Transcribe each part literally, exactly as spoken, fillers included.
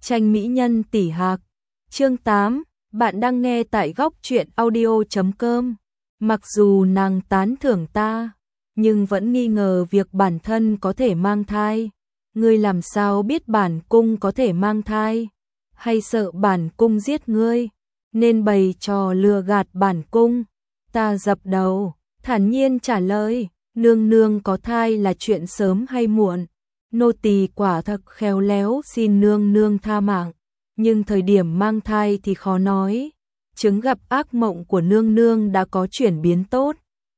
Tranh mỹ nhân tỷ hạc. Chương tám, bạn đang nghe tại góc truyện audio chấm com. Mặc dù nàng tán thưởng ta, nhưng vẫn nghi ngờ việc bản thân có thể mang thai. Ngươi làm sao biết bản cung có thể mang thai? Hay sợ bản cung giết ngươi, nên bày trò lừa gạt bản cung? Ta dập đầu, thản nhiên trả lời, nương nương có thai là chuyện sớm hay muộn. Nô tỳ quả thật khéo léo xin nương nương tha mạng, nhưng thời điểm mang thai thì khó nói. Chứng gặp ác mộng của nương nương đã có chuyển biến tốt.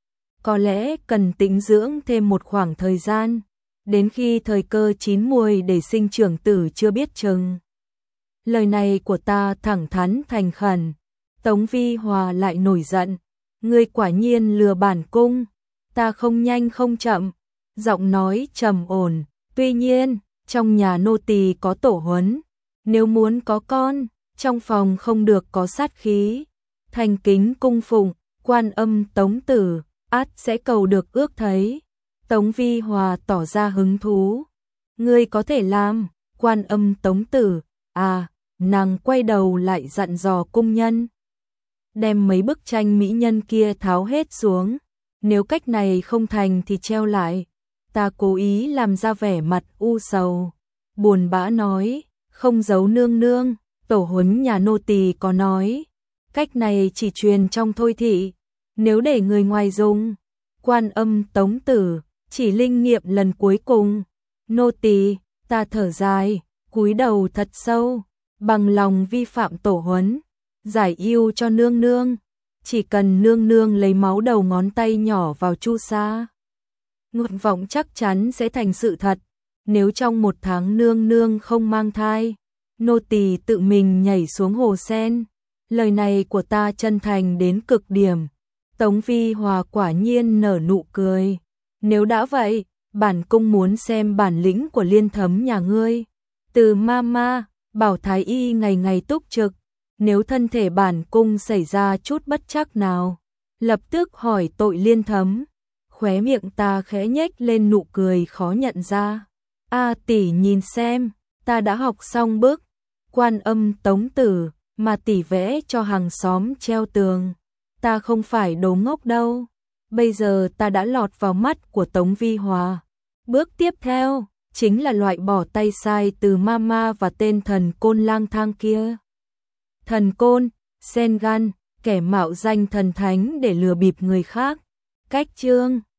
Có lẽ cần tĩnh dưỡng thêm một khoảng thời gian, đến khi thời cơ chín muồi để sinh trưởng tử chưa biết chừng. Lời này của ta thẳng thắn thành khẩn. Tống Vi Hòa lại nổi giận, ngươi quả nhiên lừa bản cung. Ta không nhanh không chậm, giọng nói trầm ổn. Tuy nhiên, trong nhà nô tỳ có tổ huấn, nếu muốn có con, trong phòng không được có sát khí. Thành kính cung phụng, Quan Âm Tống tử, ắt sẽ cầu được ước thấy. Tống Vi Hòa tỏ ra hứng thú. Ngươi có thể làm, Quan Âm Tống tử, à, nàng quay đầu lại dặn dò cung nhân. Đem mấy bức tranh mỹ nhân kia tháo hết xuống, nếu cách này không thành thì treo lại. Ta cố ý làm ra vẻ mặt u sầu, buồn bã nói, không giấu nương nương, tổ huấn nhà nô tỳ có nói, cách này chỉ truyền trong thôi thị, nếu để người ngoài dùng. Quan Âm Tống tử, chỉ linh nghiệm lần cuối cùng. Nô tỳ, ta thở dài, cúi đầu thật sâu, bằng lòng vi phạm tổ huấn, giải yêu cho nương nương, chỉ cần nương nương lấy máu đầu ngón tay nhỏ vào chu sa, nguyện vọng chắc chắn sẽ thành sự thật. Nếu trong một tháng nương nương không mang thai, nô tỳ tự mình nhảy xuống hồ sen. Lời này của ta chân thành đến cực điểm. Tống Vi Hòa quả nhiên nở nụ cười. Nếu đã vậy, bản cung muốn xem bản lĩnh của Liên Thấm nhà ngươi. Từ mama, bảo thái y ngày ngày túc trực, nếu thân thể bản cung xảy ra chút bất trắc nào, lập tức hỏi tội Liên Thấm. Khóe miệng ta khẽ nhếch lên nụ cười khó nhận ra. A tỷ nhìn xem, ta đã học xong bước Quan Âm Tống tử mà tỷ vẽ cho hàng xóm treo tường. Ta không phải đồ ngốc đâu. Bây giờ ta đã lọt vào mắt của Tống Vi Hòa. Bước tiếp theo chính là loại bỏ tay sai từ mama và tên thần côn lang thang kia. Thần côn, sen gan, kẻ mạo danh thần thánh để lừa bịp người khác. Cách chương